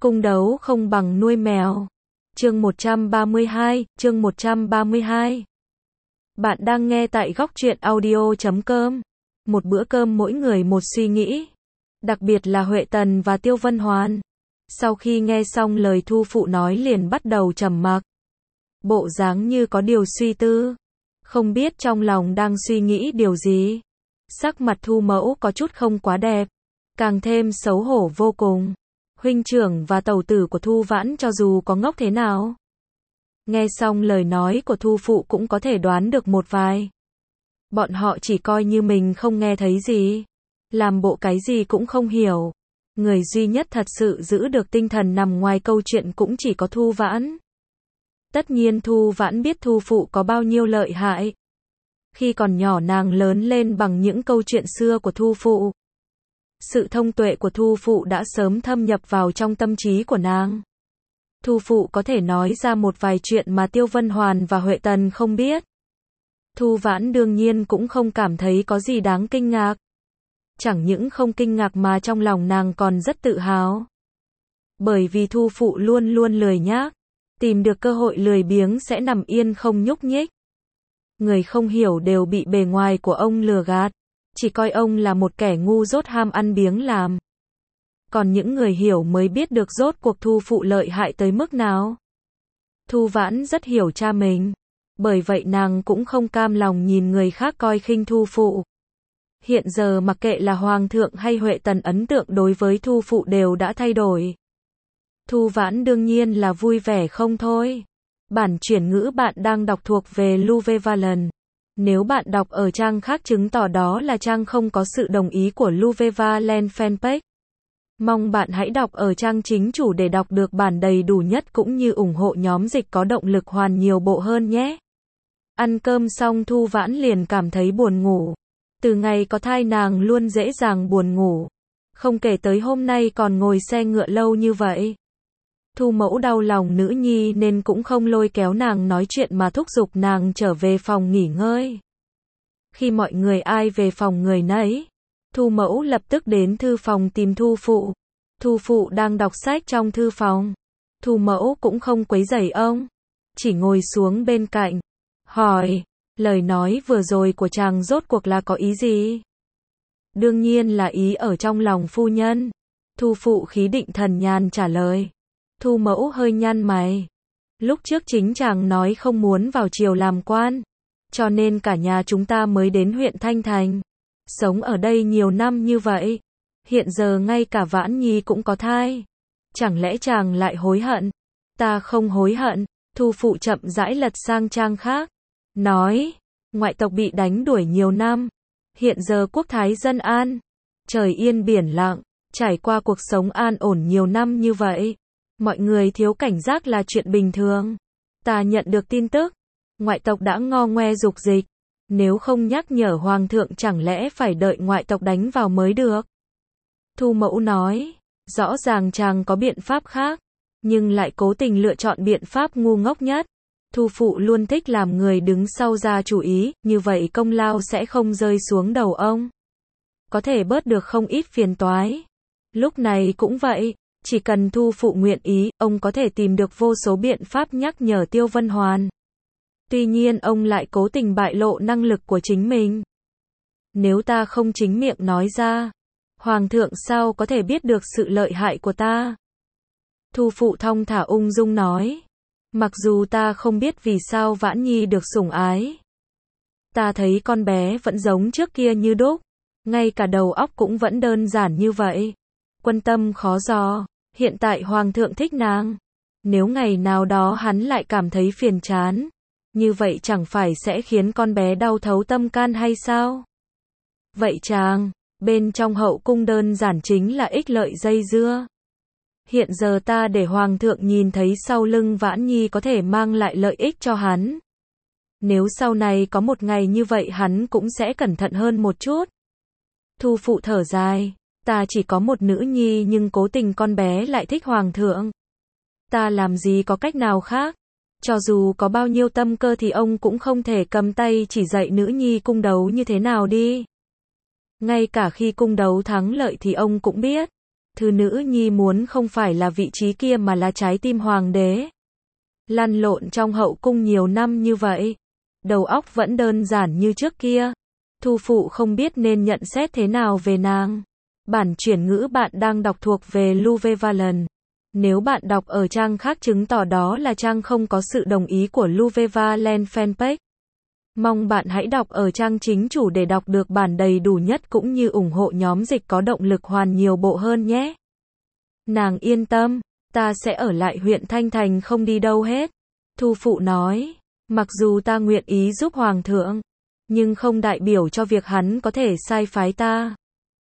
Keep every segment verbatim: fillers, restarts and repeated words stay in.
Cung đấu không bằng nuôi mèo. Chương một trăm ba mươi hai, chương một trăm ba mươi hai. Bạn đang nghe tại góc truyện audio chấm com. Một bữa cơm mỗi người một suy nghĩ. Đặc biệt là Huệ Tần và Tiêu Vân Hoàn. Sau khi nghe xong lời Thu Phụ nói liền bắt đầu trầm mặc. Bộ dáng như có điều suy tư. Không biết trong lòng đang suy nghĩ điều gì. Sắc mặt Thu Mẫu có chút không quá đẹp. Càng thêm xấu hổ vô cùng. Huynh trưởng và tẩu tử của Thu Vãn cho dù có ngốc thế nào. Nghe xong lời nói của Thu Phụ cũng có thể đoán được một vài. Bọn họ chỉ coi như mình không nghe thấy gì. Làm bộ cái gì cũng không hiểu. Người duy nhất thật sự giữ được tinh thần nằm ngoài câu chuyện cũng chỉ có Thu Vãn. Tất nhiên Thu Vãn biết Thu Phụ có bao nhiêu lợi hại. Khi còn nhỏ nàng lớn lên bằng những câu chuyện xưa của Thu Phụ. Sự thông tuệ của Thu Phụ đã sớm thâm nhập vào trong tâm trí của nàng. Thu Phụ có thể nói ra một vài chuyện mà Tiêu Vân Hoàn và Huệ Tần không biết. Thu Vãn đương nhiên cũng không cảm thấy có gì đáng kinh ngạc. Chẳng những không kinh ngạc mà trong lòng nàng còn rất tự hào. Bởi vì Thu Phụ luôn luôn lười nhác. Tìm được cơ hội lười biếng sẽ nằm yên không nhúc nhích. Người không hiểu đều bị bề ngoài của ông lừa gạt. Chỉ coi ông là một kẻ ngu dốt ham ăn biếng làm. Còn những người hiểu mới biết được rốt cuộc Thu Phụ lợi hại tới mức nào. Thu Vãn rất hiểu cha mình. Bởi vậy nàng cũng không cam lòng nhìn người khác coi khinh Thu Phụ. Hiện giờ mặc kệ là Hoàng thượng hay Huệ Tần ấn tượng đối với Thu Phụ đều đã thay đổi. Thu Vãn đương nhiên là vui vẻ không thôi. Bản chuyển ngữ bạn đang đọc thuộc về Luvevaland. Nếu bạn đọc ở trang khác chứng tỏ đó là trang không có sự đồng ý của Luvevaland fanpage. Mong bạn hãy đọc ở trang chính chủ để đọc được bản đầy đủ nhất cũng như ủng hộ nhóm dịch có động lực hoàn nhiều bộ hơn nhé. Ăn cơm xong Thu Vãn liền cảm thấy buồn ngủ. Từ ngày có thai nàng luôn dễ dàng buồn ngủ. Không kể tới hôm nay còn ngồi xe ngựa lâu như vậy. Thu Mẫu đau lòng nữ nhi nên cũng không lôi kéo nàng nói chuyện mà thúc giục nàng trở về phòng nghỉ ngơi. Khi mọi người ai về phòng người nấy, Thu Mẫu lập tức đến thư phòng tìm Thu Phụ. Thu Phụ đang đọc sách trong thư phòng. Thu Mẫu cũng không quấy rầy ông, chỉ ngồi xuống bên cạnh, hỏi, lời nói vừa rồi của chàng rốt cuộc là có ý gì? Đương nhiên là ý ở trong lòng phu nhân. Thu Phụ khí định thần nhàn trả lời. Thu Mẫu hơi nhăn mày. Lúc trước chính chàng nói không muốn vào triều làm quan, cho nên cả nhà chúng ta mới đến huyện Thanh Thành. Sống ở đây nhiều năm như vậy, hiện giờ ngay cả Vãn Nhi cũng có thai. Chẳng lẽ chàng lại hối hận? Ta không hối hận. Thu Phụ chậm rãi lật sang trang khác. Nói, ngoại tộc bị đánh đuổi nhiều năm. Hiện giờ quốc thái dân an. Trời yên biển lặng. Trải qua cuộc sống an ổn nhiều năm như vậy. Mọi người thiếu cảnh giác là chuyện bình thường. Ta nhận được tin tức. Ngoại tộc đã ngo ngoe dục dịch. Nếu không nhắc nhở Hoàng thượng chẳng lẽ phải đợi ngoại tộc đánh vào mới được. Thu Mẫu nói. Rõ ràng chàng có biện pháp khác. Nhưng lại cố tình lựa chọn biện pháp ngu ngốc nhất. Thu Phụ luôn thích làm người đứng sau ra chủ ý. Như vậy công lao sẽ không rơi xuống đầu ông. Có thể bớt được không ít phiền toái. Lúc này cũng vậy. Chỉ cần Thu Phụ nguyện ý, ông có thể tìm được vô số biện pháp nhắc nhở Tiêu Vân Hoàn. Tuy nhiên ông lại cố tình bại lộ năng lực của chính mình. Nếu ta không chính miệng nói ra, Hoàng thượng sao có thể biết được sự lợi hại của ta? Thu Phụ thong thả ung dung nói. Mặc dù ta không biết vì sao Vãn Nhi được sủng ái. Ta thấy con bé vẫn giống trước kia như đúc. Ngay cả đầu óc cũng vẫn đơn giản như vậy. Quân tâm khó dò. Hiện tại Hoàng thượng thích nàng. Nếu ngày nào đó hắn lại cảm thấy phiền chán. Như vậy chẳng phải sẽ khiến con bé đau thấu tâm can hay sao? Vậy chàng, bên trong hậu cung đơn giản chính là ích lợi dây dưa. Hiện giờ ta để Hoàng thượng nhìn thấy sau lưng Vãn Nhi có thể mang lại lợi ích cho hắn. Nếu sau này có một ngày như vậy hắn cũng sẽ cẩn thận hơn một chút. Thu Phụ thở dài. Ta chỉ có một nữ nhi nhưng cố tình con bé lại thích Hoàng thượng. Ta làm gì có cách nào khác. Cho dù có bao nhiêu tâm cơ thì ông cũng không thể cầm tay chỉ dạy nữ nhi cung đấu như thế nào đi. Ngay cả khi cung đấu thắng lợi thì ông cũng biết. Thư nữ nhi muốn không phải là vị trí kia mà là trái tim hoàng đế. Lăn lộn trong hậu cung nhiều năm như vậy, đầu óc vẫn đơn giản như trước kia. Thu phụ không biết nên nhận xét thế nào về nàng. Bản chuyển ngữ bạn đang đọc thuộc về Luvevalon. Nếu bạn đọc ở trang khác chứng tỏ đó là trang không có sự đồng ý của Luvevalon fanpage. Mong bạn hãy đọc ở trang chính chủ để đọc được bản đầy đủ nhất cũng như ủng hộ nhóm dịch có động lực hoàn nhiều bộ hơn nhé. Nàng yên tâm, ta sẽ ở lại huyện Thanh Thành không đi đâu hết. Thu phụ nói, mặc dù ta nguyện ý giúp hoàng thượng, nhưng không đại biểu cho việc hắn có thể sai phái ta.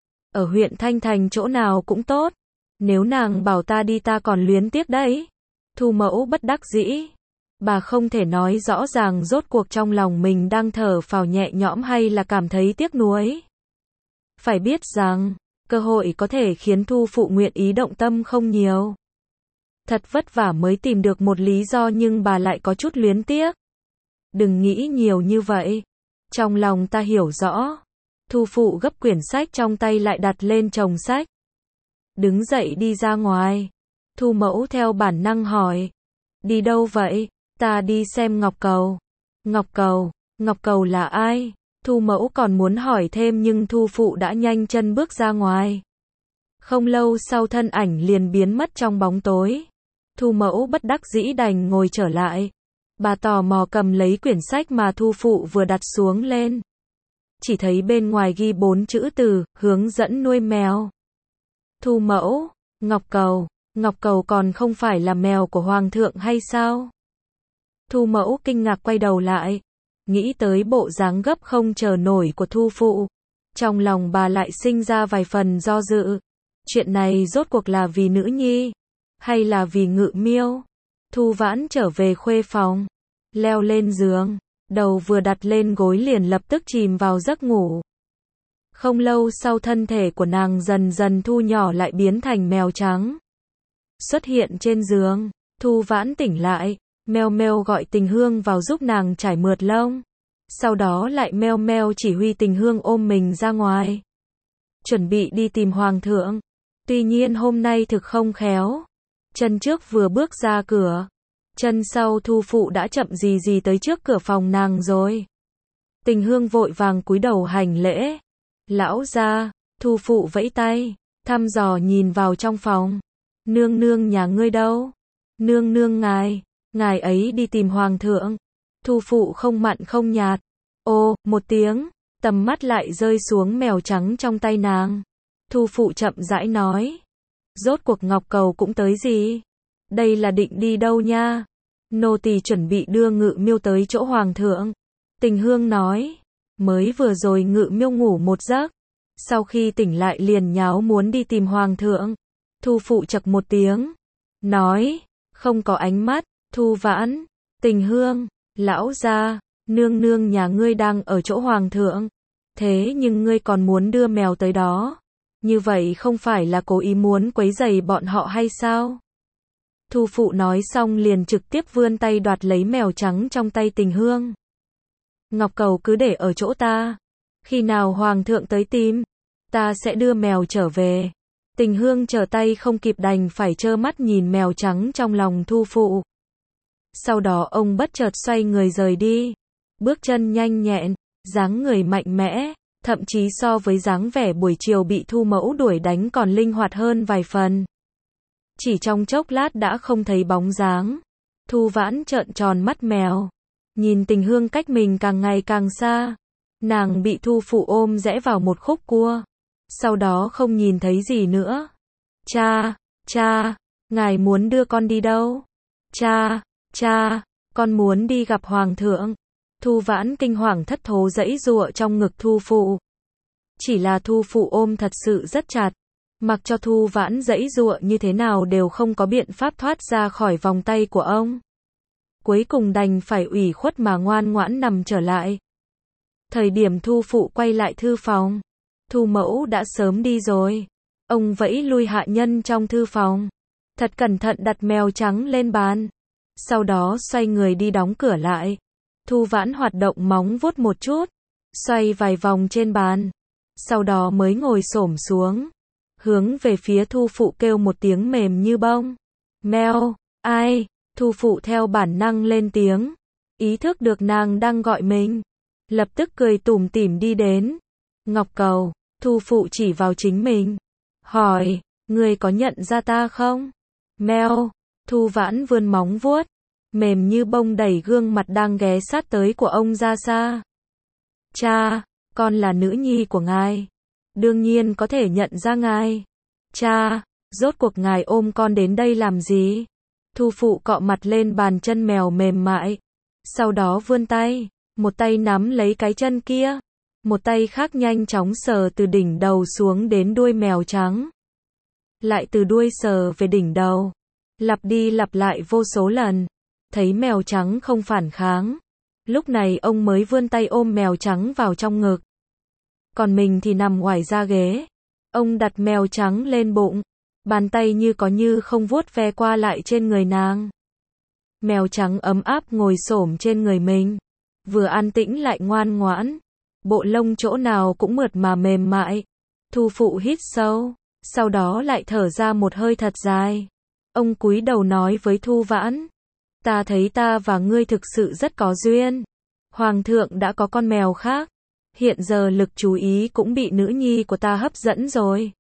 Ở huyện Thanh Thành chỗ nào cũng tốt, nếu nàng bảo ta đi ta còn luyến tiếc đấy. Thu mẫu bất đắc dĩ. Bà không thể nói rõ ràng rốt cuộc trong lòng mình đang thở phào nhẹ nhõm hay là cảm thấy tiếc nuối. Phải biết rằng, cơ hội có thể khiến Thu phụ nguyện ý động tâm không nhiều. Thật vất vả mới tìm được một lý do nhưng bà lại có chút luyến tiếc. Đừng nghĩ nhiều như vậy. Trong lòng ta hiểu rõ. Thu phụ gấp quyển sách trong tay lại đặt lên chồng sách. Đứng dậy đi ra ngoài. Thu mẫu theo bản năng hỏi. Đi đâu vậy? Ta đi xem Ngọc Cầu. Ngọc Cầu, Ngọc Cầu là ai? Thu mẫu còn muốn hỏi thêm nhưng Thu phụ đã nhanh chân bước ra ngoài. Không lâu sau thân ảnh liền biến mất trong bóng tối. Thu mẫu bất đắc dĩ đành ngồi trở lại. Bà tò mò cầm lấy quyển sách mà Thu phụ vừa đặt xuống lên. Chỉ thấy bên ngoài ghi bốn chữ từ, hướng dẫn nuôi mèo. Thu mẫu, Ngọc Cầu, Ngọc Cầu còn không phải là mèo của hoàng thượng hay sao? Thu mẫu kinh ngạc quay đầu lại, nghĩ tới bộ dáng gấp không chờ nổi của Thu phụ. Trong lòng bà lại sinh ra vài phần do dự. Chuyện này rốt cuộc là vì nữ nhi, hay là vì Ngự Miêu? Thu Vãn trở về khuê phòng, leo lên giường, đầu vừa đặt lên gối liền lập tức chìm vào giấc ngủ. Không lâu sau thân thể của nàng dần dần thu nhỏ lại biến thành mèo trắng. Xuất hiện trên giường, Thu Vãn tỉnh lại, meo meo gọi Tình Hương vào giúp nàng trải mượt lông. Sau đó lại meo meo chỉ huy Tình Hương ôm mình ra ngoài. Chuẩn bị đi tìm hoàng thượng. Tuy nhiên hôm nay thực không khéo. Chân trước vừa bước ra cửa, chân sau Thu phụ đã chậm gì gì tới trước cửa phòng nàng rồi. Tình Hương vội vàng cúi đầu hành lễ. Lão gia, Thu phụ vẫy tay, thăm dò nhìn vào trong phòng. Nương nương nhà ngươi đâu? Nương nương ngài, ngài ấy đi tìm hoàng thượng. Thu phụ không mặn không nhạt. Ô, một tiếng, tầm mắt lại rơi xuống mèo trắng trong tay nàng. Thu phụ chậm rãi nói. Rốt cuộc Ngọc Cầu cũng tới gì? Đây là định đi đâu nha? Nô tỳ chuẩn bị đưa Ngự Miêu tới chỗ hoàng thượng. Tình Hương nói. Mới vừa rồi Ngự Miêu ngủ một giấc. Sau khi tỉnh lại liền nháo muốn đi tìm hoàng thượng. Thu phụ chậc một tiếng. Nói. Không có ánh mắt. Thu Vãn. Tình Hương. Lão gia. Nương nương nhà ngươi đang ở chỗ hoàng thượng. Thế nhưng ngươi còn muốn đưa mèo tới đó. Như vậy không phải là cố ý muốn quấy rầy bọn họ hay sao? Thu phụ nói xong liền trực tiếp vươn tay đoạt lấy mèo trắng trong tay Tình Hương. Ngọc Cầu cứ để ở chỗ ta. Khi nào hoàng thượng tới tìm, ta sẽ đưa mèo trở về. Tình Hương trở tay không kịp đành phải trơ mắt nhìn mèo trắng trong lòng Thu phụ. Sau đó ông bất chợt xoay người rời đi. Bước chân nhanh nhẹn, dáng người mạnh mẽ, thậm chí so với dáng vẻ buổi chiều bị Thu mẫu đuổi đánh còn linh hoạt hơn vài phần. Chỉ trong chốc lát đã không thấy bóng dáng. Thu Vãn trợn tròn mắt mèo. Nhìn Tình Hương cách mình càng ngày càng xa. Nàng bị Thu phụ ôm rẽ vào một khúc cua. Sau đó không nhìn thấy gì nữa. Cha, cha, ngài muốn đưa con đi đâu? Cha, cha, con muốn đi gặp hoàng thượng. Thu Vãn kinh hoàng thất thố giãy giụa trong ngực Thu phụ. Chỉ là Thu phụ ôm thật sự rất chặt. Mặc cho Thu Vãn giãy giụa như thế nào đều không có biện pháp thoát ra khỏi vòng tay của ông. Cuối cùng đành phải ủy khuất mà ngoan ngoãn nằm trở lại. Thời điểm Thu phụ quay lại thư phòng, Thu mẫu đã sớm đi rồi. Ông vẫy lui hạ nhân trong thư phòng. Thật cẩn thận đặt mèo trắng lên bàn. Sau đó xoay người đi đóng cửa lại. Thu Vãn hoạt động móng vuốt một chút. Xoay vài vòng trên bàn. Sau đó mới ngồi xổm xuống. hướng về phía Thu Phụ kêu một tiếng mềm như bông. Mèo, ai? Thu Phụ theo bản năng lên tiếng, ý thức được nàng đang gọi mình, lập tức cười tủm tỉm đi đến. Ngọc Cầu, Thu Phụ chỉ vào chính mình, hỏi, ngươi có nhận ra ta không? Mèo, Thu Vãn vươn móng vuốt, mềm như bông đẩy gương mặt đang ghé sát tới của ông ra xa. Cha, con là nữ nhi của ngài, đương nhiên có thể nhận ra ngài. Cha, rốt cuộc ngài ôm con đến đây làm gì? Thu Phụ cọ mặt lên bàn chân mèo mềm mại, sau đó vươn tay, một tay nắm lấy cái chân kia, một tay khác nhanh chóng sờ từ đỉnh đầu xuống đến đuôi mèo trắng, lại từ đuôi sờ về đỉnh đầu, lặp đi lặp lại vô số lần. Thấy mèo trắng không phản kháng, lúc này ông mới vươn tay ôm mèo trắng vào trong ngực. Còn mình thì nằm ngoài ra ghế. Ông đặt mèo trắng lên bụng, bàn tay như có như không vuốt ve qua lại trên người nàng. Mèo trắng ấm áp ngồi xổm trên người mình, vừa an tĩnh lại ngoan ngoãn, bộ lông chỗ nào cũng mượt mà mềm mại. Thu Phụ hít sâu, sau đó lại thở ra một hơi thật dài. Ông cúi đầu nói với Thu Vãn, ta thấy ta và ngươi thực sự rất có duyên. Hoàng thượng đã có con mèo khác, hiện giờ lực chú ý cũng bị nữ nhi của ta hấp dẫn rồi.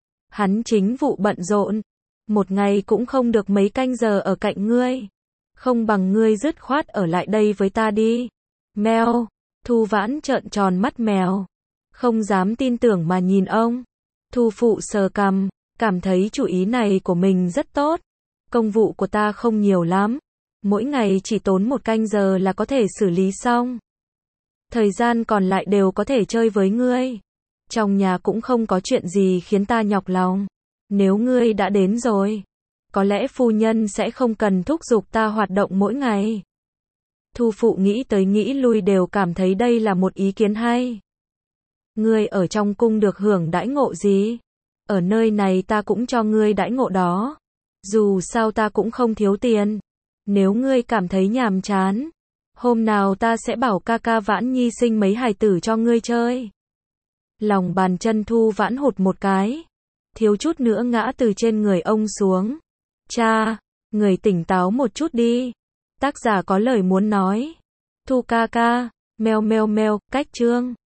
Hắn chính vụ bận rộn, một ngày cũng không được mấy canh giờ ở cạnh ngươi. Không bằng ngươi dứt khoát ở lại đây với ta đi. Mèo, Thu Vãn trợn tròn mắt mèo, không dám tin tưởng mà nhìn ông. Thu Phụ sờ cằm, cảm thấy chủ ý này của mình rất tốt. Công vụ của ta không nhiều lắm, mỗi ngày chỉ tốn một canh giờ là có thể xử lý xong. Thời gian còn lại đều có thể chơi với ngươi. Trong nhà cũng không có chuyện gì khiến ta nhọc lòng. Nếu ngươi đã đến rồi, có lẽ phu nhân sẽ không cần thúc giục ta hoạt động mỗi ngày. Thu Phụ nghĩ tới nghĩ lui đều cảm thấy đây là một ý kiến hay. Ngươi ở trong cung được hưởng đãi ngộ gì? Ở nơi này ta cũng cho ngươi đãi ngộ đó. Dù sao ta cũng không thiếu tiền. Nếu ngươi cảm thấy nhàm chán, hôm nào ta sẽ bảo ca ca Vãn Nhi sinh mấy hài tử cho ngươi chơi. Lòng bàn chân Thu Vãn hụt một cái, thiếu chút nữa ngã từ trên người ông xuống. Cha, người tỉnh táo một chút đi. Tác giả có lời muốn nói. Thu ca ca, meo meo meo, cách chương.